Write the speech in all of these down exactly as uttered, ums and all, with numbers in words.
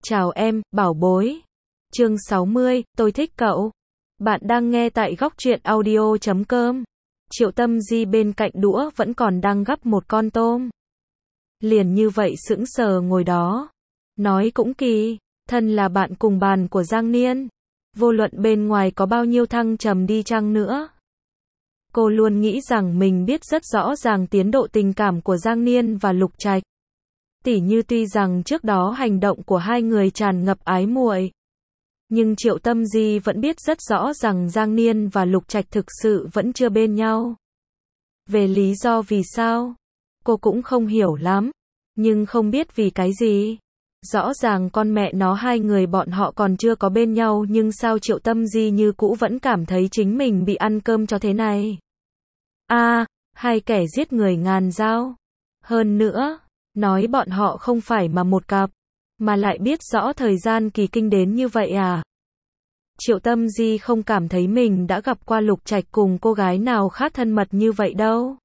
Chào em, bảo bối. Chương sáu mươi, tôi thích cậu. Bạn đang nghe tại góc truyện audio chấm com. Triệu Tâm Di bên cạnh đũa vẫn còn đang gắp một con tôm. Liền như vậy sững sờ ngồi đó. Nói cũng kỳ, thân là bạn cùng bàn của Giang Niên. Vô luận bên ngoài có bao nhiêu thăng trầm đi chăng nữa. Cô luôn nghĩ rằng mình biết rất rõ ràng tiến độ tình cảm của Giang Niên và Lục Trạch. Tỉ như tuy rằng trước đó hành động của hai người tràn ngập ái muội, nhưng Triệu Tâm Di vẫn biết rất rõ rằng Giang Niên và Lục Trạch thực sự vẫn chưa bên nhau. Về lý do vì sao, cô cũng không hiểu lắm, nhưng không biết vì cái gì. Rõ ràng con mẹ nó hai người bọn họ còn chưa có bên nhau, nhưng sao Triệu Tâm Di như cũ vẫn cảm thấy chính mình bị ăn cơm cho thế này. A, à, hai kẻ giết người ngàn dao. Hơn nữa, nói bọn họ không phải mà một cặp, mà lại biết rõ thời gian kỳ kinh đến như vậy à. Triệu Tâm Di không cảm thấy mình đã gặp qua Lục Trạch cùng cô gái nào khác thân mật như vậy đâu.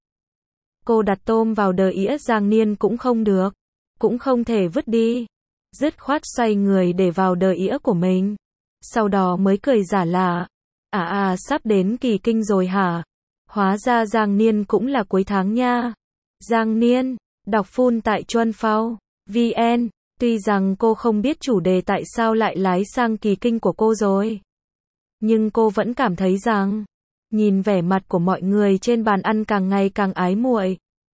Cô đặt tôm vào đờ ĩa Giang Niên cũng không được, cũng không thể vứt đi. Dứt khoát xoay người để vào đờ ĩa của mình. Sau đó mới cười giả lạ. À à, sắp đến kỳ kinh rồi hả? Hóa ra Giang Niên cũng là cuối tháng nha. Giang Niên, đọc full tại Chuân Phao, vn. Tuy rằng cô không biết chủ đề tại sao lại lái sang kỳ kinh của cô rồi, nhưng cô vẫn cảm thấy rằng, nhìn vẻ mặt của mọi người trên bàn ăn càng ngày càng ái muội.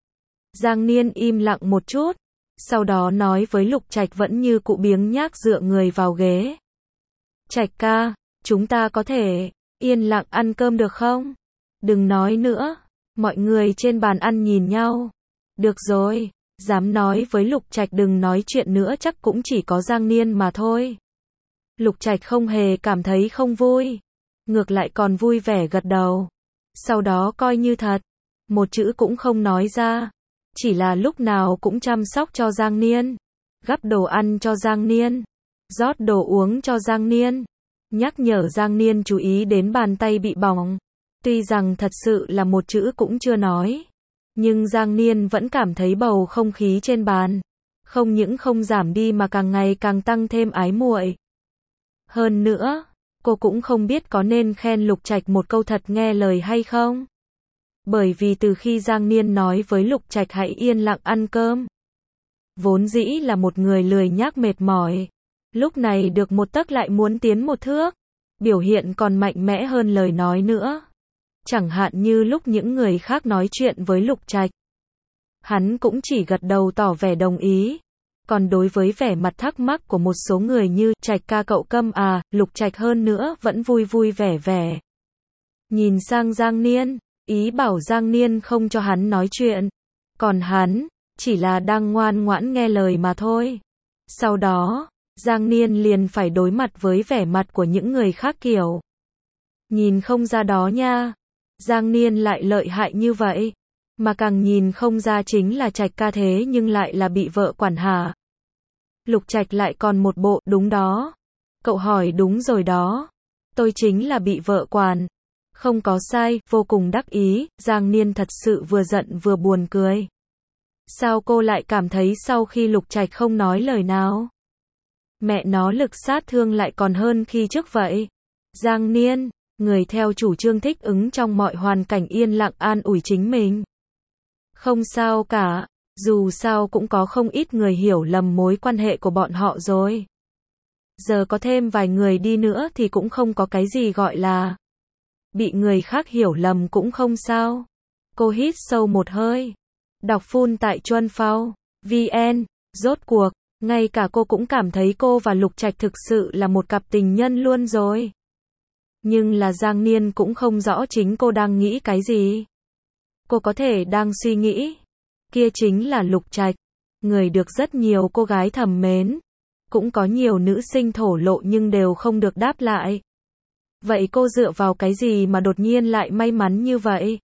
Giang Niên im lặng một chút, sau đó nói với Lục Trạch vẫn như cụ biếng nhác dựa người vào ghế. Trạch ca, chúng ta có thể yên lặng ăn cơm được không? Đừng nói nữa. Mọi người trên bàn ăn nhìn nhau. Được rồi, dám nói với Lục Trạch đừng nói chuyện nữa chắc cũng chỉ có Giang Niên mà thôi. Lục Trạch không hề cảm thấy không vui, ngược lại còn vui vẻ gật đầu. Sau đó coi như thật, một chữ cũng không nói ra, chỉ là lúc nào cũng chăm sóc cho Giang Niên, gắp đồ ăn cho Giang Niên, rót đồ uống cho Giang Niên, nhắc nhở Giang Niên chú ý đến bàn tay bị bỏng. Tuy rằng thật sự là một chữ cũng chưa nói, nhưng Giang Niên vẫn cảm thấy bầu không khí trên bàn không những không giảm đi mà càng ngày càng tăng thêm ái muội. Hơn nữa, cô cũng không biết có nên khen Lục Trạch một câu thật nghe lời hay không. Bởi vì từ khi Giang Niên nói với Lục Trạch hãy yên lặng ăn cơm, vốn dĩ là một người lười nhác mệt mỏi, lúc này được một tấc lại muốn tiến một thước, biểu hiện còn mạnh mẽ hơn lời nói nữa. Chẳng hạn như lúc những người khác nói chuyện với Lục Trạch, hắn cũng chỉ gật đầu tỏ vẻ đồng ý. Còn đối với vẻ mặt thắc mắc của một số người như Trạch ca cậu câm à, Lục Trạch hơn nữa vẫn vui vui vẻ vẻ. Nhìn sang Giang Niên, ý bảo Giang Niên không cho hắn nói chuyện. Còn hắn, chỉ là đang ngoan ngoãn nghe lời mà thôi. Sau đó, Giang Niên liền phải đối mặt với vẻ mặt của những người khác kiểu. Nhìn không ra đó nha. Giang Niên lại lợi hại như vậy. Mà càng nhìn không ra chính là Trạch ca thế nhưng lại là bị vợ quản hả. Lục Trạch lại còn một bộ, đúng đó. Cậu hỏi đúng rồi đó. Tôi chính là bị vợ quản. Không có sai, vô cùng đắc ý, Giang Niên thật sự vừa giận vừa buồn cười. Sao cô lại cảm thấy sau khi Lục Trạch không nói lời nào? Mẹ nó lực sát thương lại còn hơn khi trước vậy. Giang Niên, người theo chủ trương thích ứng trong mọi hoàn cảnh yên lặng an ủi chính mình. Không sao cả, dù sao cũng có không ít người hiểu lầm mối quan hệ của bọn họ rồi. Giờ có thêm vài người đi nữa thì cũng không có cái gì gọi là bị người khác hiểu lầm cũng không sao. Cô hít sâu một hơi. Đọc full tại Chuân Phao, vn. Rốt cuộc, ngay cả cô cũng cảm thấy cô và Lục Trạch thực sự là một cặp tình nhân luôn rồi. Nhưng là Giang Niên cũng không rõ chính cô đang nghĩ cái gì. Cô có thể đang suy nghĩ, kia chính là Lục Trạch, người được rất nhiều cô gái thầm mến. Cũng có nhiều nữ sinh thổ lộ nhưng đều không được đáp lại. Vậy cô dựa vào cái gì mà đột nhiên lại may mắn như vậy?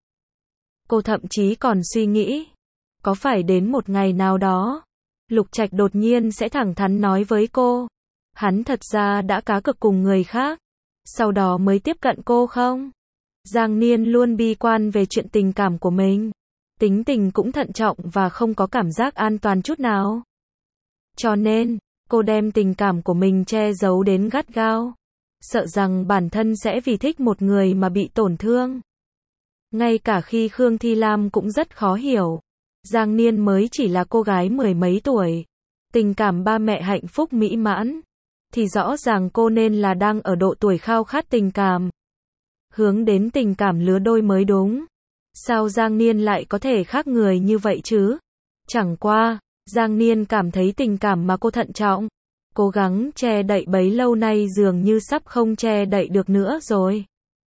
Cô thậm chí còn suy nghĩ, có phải đến một ngày nào đó, Lục Trạch đột nhiên sẽ thẳng thắn nói với cô, hắn thật ra đã cá cược cùng người khác, sau đó mới tiếp cận cô không? Giang Niên luôn bi quan về chuyện tình cảm của mình, tính tình cũng thận trọng và không có cảm giác an toàn chút nào. Cho nên, Cô đem tình cảm của mình che giấu đến gắt gao, sợ rằng bản thân sẽ vì thích một người mà bị tổn thương. Ngay cả khi Khương Thi Lam cũng rất khó hiểu. Giang Niên mới chỉ là cô gái mười mấy tuổi, tình cảm ba mẹ hạnh phúc mỹ mãn, thì rõ ràng cô nên là đang ở độ tuổi khao khát tình cảm, hướng đến tình cảm lứa đôi mới đúng. Sao Giang Niên lại có thể khác người như vậy chứ? Chẳng qua, Giang Niên cảm thấy tình cảm mà cô thận trọng, cố gắng che đậy bấy lâu nay dường như sắp không che đậy được nữa rồi.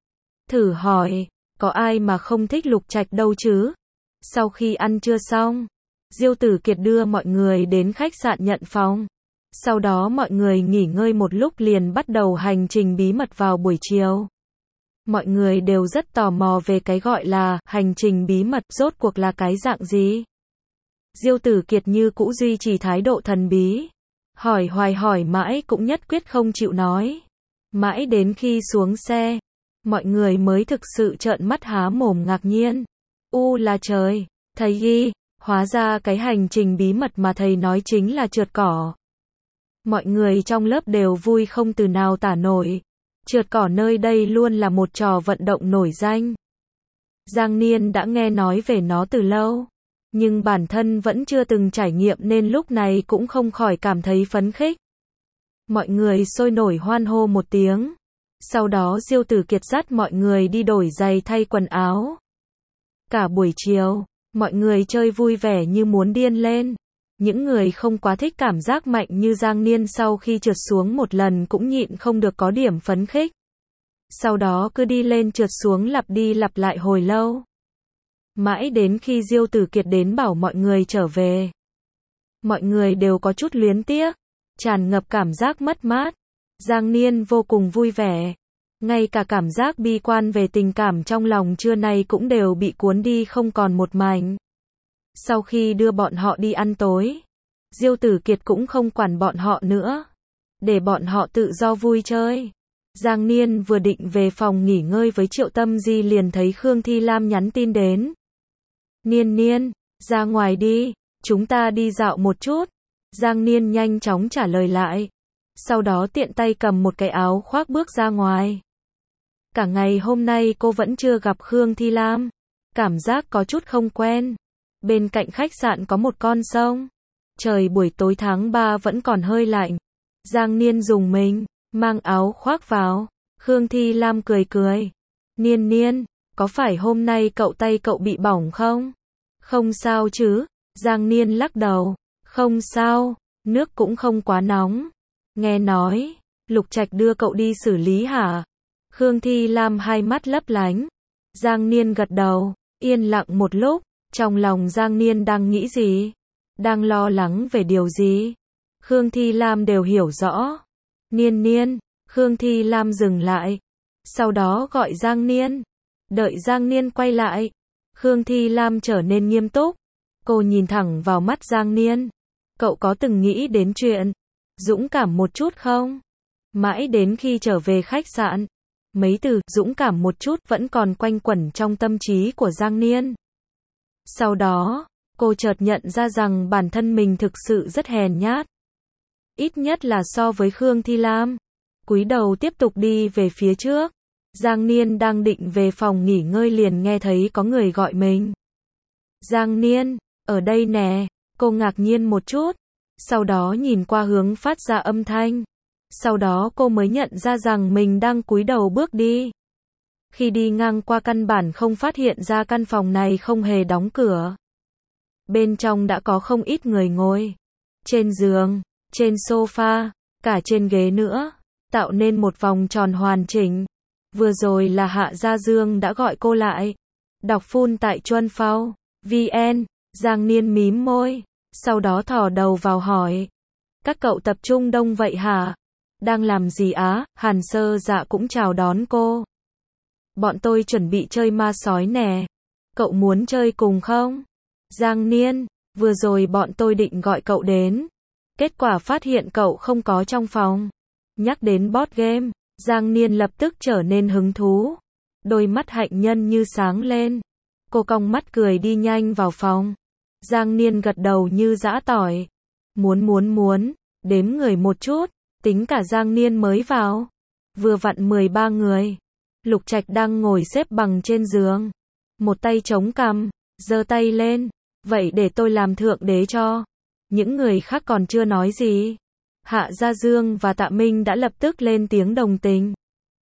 Thử hỏi, có ai mà không thích Lục Trạch đâu chứ? Sau khi ăn trưa xong, Diêu Tử Kiệt đưa mọi người đến khách sạn nhận phòng. Sau đó mọi người nghỉ ngơi một lúc liền bắt đầu hành trình bí mật vào buổi chiều. Mọi người đều rất tò mò về cái gọi là hành trình bí mật rốt cuộc là cái dạng gì. Diêu Tử Kiệt như cũ duy trì thái độ thần bí, hỏi hoài hỏi mãi cũng nhất quyết không chịu nói. Mãi đến khi xuống xe, mọi người mới thực sự trợn mắt há mồm ngạc nhiên. U là trời, thầy ghi, hóa ra cái hành trình bí mật mà thầy nói chính là trượt cỏ. Mọi người trong lớp đều vui không từ nào tả nổi. Trượt cỏ nơi đây luôn là một trò vận động nổi danh. Giang Niên đã nghe nói về nó từ lâu, nhưng bản thân vẫn chưa từng trải nghiệm nên lúc này cũng không khỏi cảm thấy phấn khích. Mọi người sôi nổi hoan hô một tiếng. Sau đó Diêu Tử Kiệt dắt mọi người đi đổi giày thay quần áo. Cả buổi chiều, mọi người chơi vui vẻ như muốn điên lên. Những người không quá thích cảm giác mạnh như Giang Niên sau khi trượt xuống một lần cũng nhịn không được có điểm phấn khích. Sau đó cứ đi lên trượt xuống lặp đi lặp lại hồi lâu. Mãi đến khi Diêu Tử Kiệt đến bảo mọi người trở về. Mọi người đều có chút luyến tiếc, tràn ngập cảm giác mất mát. Giang Niên vô cùng vui vẻ. Ngay cả cảm giác bi quan về tình cảm trong lòng trưa nay cũng đều bị cuốn đi không còn một mảnh. Sau khi đưa bọn họ đi ăn tối, Diêu Tử Kiệt cũng không quản bọn họ nữa, để bọn họ tự do vui chơi. Giang Niên vừa định về phòng nghỉ ngơi với Triệu Tâm Di liền thấy Khương Thi Lam nhắn tin đến. Niên Niên, ra ngoài đi, chúng ta đi dạo một chút. Giang Niên nhanh chóng trả lời lại. Sau đó tiện tay cầm một cái áo khoác bước ra ngoài. Cả ngày hôm nay cô vẫn chưa gặp Khương Thi Lam. Cảm giác có chút không quen. Bên cạnh khách sạn có một con sông. Trời buổi tối tháng ba vẫn còn hơi lạnh. Giang Niên dùng mình, mang áo khoác vào. Khương Thi Lam cười cười. Niên Niên, có phải hôm nay cậu tay cậu bị bỏng không? Không sao chứ. Giang Niên lắc đầu. Không sao, nước cũng không quá nóng. Nghe nói, Lục Trạch đưa cậu đi xử lý hả? Khương Thi Lam hai mắt lấp lánh. Giang Niên gật đầu, yên lặng một lúc. Trong lòng Giang Niên đang nghĩ gì? Đang lo lắng về điều gì? Khương Thi Lam đều hiểu rõ. Niên Niên, Khương Thi Lam dừng lại. Sau đó gọi Giang Niên. Đợi Giang Niên quay lại. Khương Thi Lam trở nên nghiêm túc. Cô nhìn thẳng vào mắt Giang Niên. Cậu có từng nghĩ đến chuyện dũng cảm một chút không? Mãi đến khi trở về khách sạn, mấy từ dũng cảm một chút vẫn còn quanh quẩn trong tâm trí của Giang Niên. Sau đó, cô chợt nhận ra rằng bản thân mình thực sự rất hèn nhát. Ít nhất là so với Khương Thi Lam. Cúi đầu tiếp tục đi về phía trước. Giang Niên đang định về phòng nghỉ ngơi liền nghe thấy có người gọi mình. Giang Niên, ở đây nè. Cô ngạc nhiên một chút. Sau đó nhìn qua hướng phát ra âm thanh. Sau đó cô mới nhận ra rằng mình đang cúi đầu bước đi. Khi đi ngang qua căn bản không phát hiện ra căn phòng này không hề đóng cửa. Bên trong đã có không ít người ngồi. Trên giường, trên sofa, cả trên ghế nữa. Tạo nên một vòng tròn hoàn chỉnh. Vừa rồi là Hạ Gia Dương đã gọi cô lại. Đọc phun tại Chuân Phao, vn. Giang Niên mím môi. Sau đó thò đầu vào hỏi. Các cậu tập trung đông vậy hả? Đang làm gì á? Hàn Sơ Dạ cũng chào đón cô. Bọn tôi chuẩn bị chơi ma sói nè. Cậu muốn chơi cùng không? Giang Niên, vừa rồi bọn tôi định gọi cậu đến. Kết quả phát hiện cậu không có trong phòng. Nhắc đến board game, Giang Niên lập tức trở nên hứng thú. Đôi mắt hạnh nhân như sáng lên. Cô cong mắt cười đi nhanh vào phòng. Giang Niên gật đầu như giã tỏi. Muốn muốn muốn. Đếm người một chút, tính cả Giang Niên mới vào. Vừa vặn mười ba người. Lục Trạch đang ngồi xếp bằng trên giường. Một tay chống cằm, giơ tay lên. Vậy để tôi làm thượng đế cho. Những người khác còn chưa nói gì. Hạ Gia Dương và Tạ Minh đã lập tức lên tiếng đồng tình.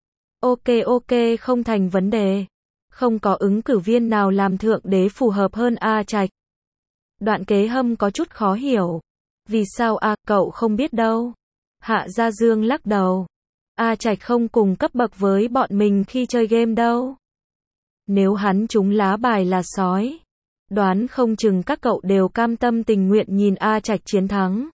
Ok ok, không thành vấn đề. Không có ứng cử viên nào làm thượng đế phù hợp hơn A Trạch. Đoạn Kế Hâm có chút khó hiểu. Vì sao a, cậu không biết đâu. Hạ Gia Dương lắc đầu. A Trạch không cùng cấp bậc với bọn mình khi chơi game đâu. Nếu hắn trúng lá bài là sói, đoán không chừng các cậu đều cam tâm tình nguyện nhìn A Trạch chiến thắng.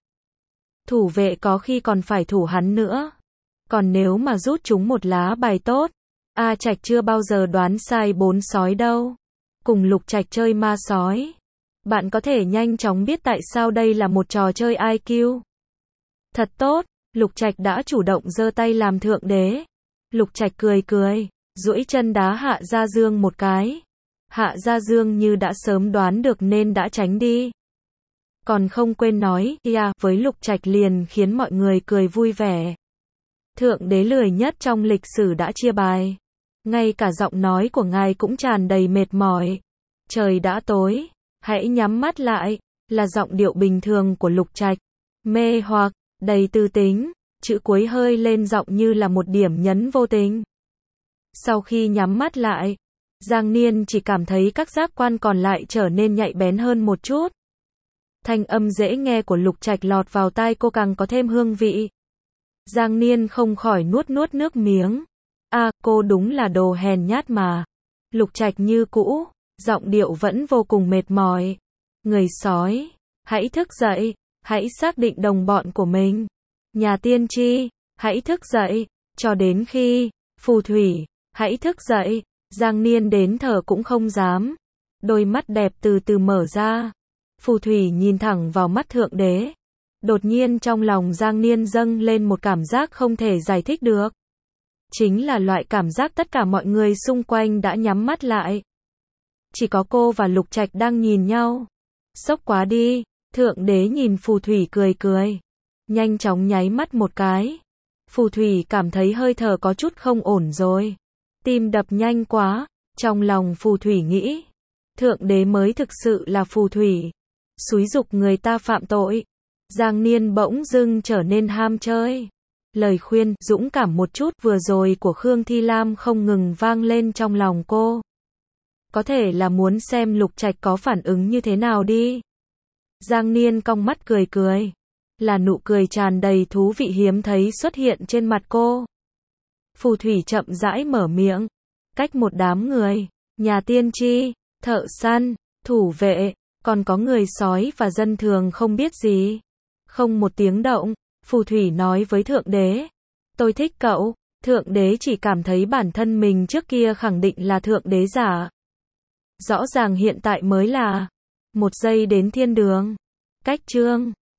Thủ vệ có khi còn phải thủ hắn nữa. Còn nếu mà rút chúng một lá bài tốt, A Trạch chưa bao giờ đoán sai bốn sói đâu. Cùng Lục Trạch chơi ma sói, bạn có thể nhanh chóng biết tại sao đây là một trò chơi i kiu. Thật tốt, Lục Trạch đã chủ động giơ tay làm thượng đế. Lục Trạch cười cười, duỗi chân đá Hạ Gia Dương một cái. Hạ Gia Dương như đã sớm đoán được nên đã tránh đi. Còn không quên nói, yeah, với Lục Trạch liền khiến mọi người cười vui vẻ. Thượng đế lười nhất trong lịch sử đã chia bài. Ngay cả giọng nói của ngài cũng tràn đầy mệt mỏi. Trời đã tối, hãy nhắm mắt lại, là giọng điệu bình thường của Lục Trạch. Mê hoặc, đầy tư tính, chữ cuối hơi lên giọng như là một điểm nhấn vô tình. Sau khi nhắm mắt lại, Giang Niên chỉ cảm thấy các giác quan còn lại trở nên nhạy bén hơn một chút. Thanh âm dễ nghe của Lục Trạch lọt vào tai cô càng có thêm hương vị. Giang Niên không khỏi nuốt nuốt nước miếng. A, à, cô đúng là đồ hèn nhát mà. Lục Trạch như cũ, giọng điệu vẫn vô cùng mệt mỏi. Người sói, hãy thức dậy, hãy xác định đồng bọn của mình. Nhà tiên tri, hãy thức dậy, cho đến khi, phù thủy, hãy thức dậy. Giang Niên đến thở cũng không dám. Đôi mắt đẹp từ từ mở ra. Phù thủy nhìn thẳng vào mắt thượng đế. Đột nhiên trong lòng Giang Niên dâng lên một cảm giác không thể giải thích được. Chính là loại cảm giác tất cả mọi người xung quanh đã nhắm mắt lại. Chỉ có cô và Lục Trạch đang nhìn nhau. Sốc quá đi, thượng đế nhìn phù thủy cười cười. Nhanh chóng nháy mắt một cái. Phù thủy cảm thấy hơi thở có chút không ổn rồi. Tim đập nhanh quá, trong lòng phù thủy nghĩ. Thượng đế mới thực sự là phù thủy. Xúi giục người ta phạm tội. Giang Niên bỗng dưng trở nên ham chơi. Lời khuyên, dũng cảm một chút vừa rồi của Khương Thi Lam không ngừng vang lên trong lòng cô. Có thể là muốn xem Lục Trạch có phản ứng như thế nào đi. Giang Niên cong mắt cười cười. Là nụ cười tràn đầy thú vị hiếm thấy xuất hiện trên mặt cô. Phù thủy chậm rãi mở miệng. Cách một đám người, nhà tiên tri, thợ săn, thủ vệ, còn có người sói và dân thường không biết gì. Không một tiếng động, phù thủy nói với thượng đế. Tôi thích cậu. Thượng đế chỉ cảm thấy bản thân mình trước kia khẳng định là thượng đế giả. Rõ ràng hiện tại mới là một giây đến thiên đường. Cách chương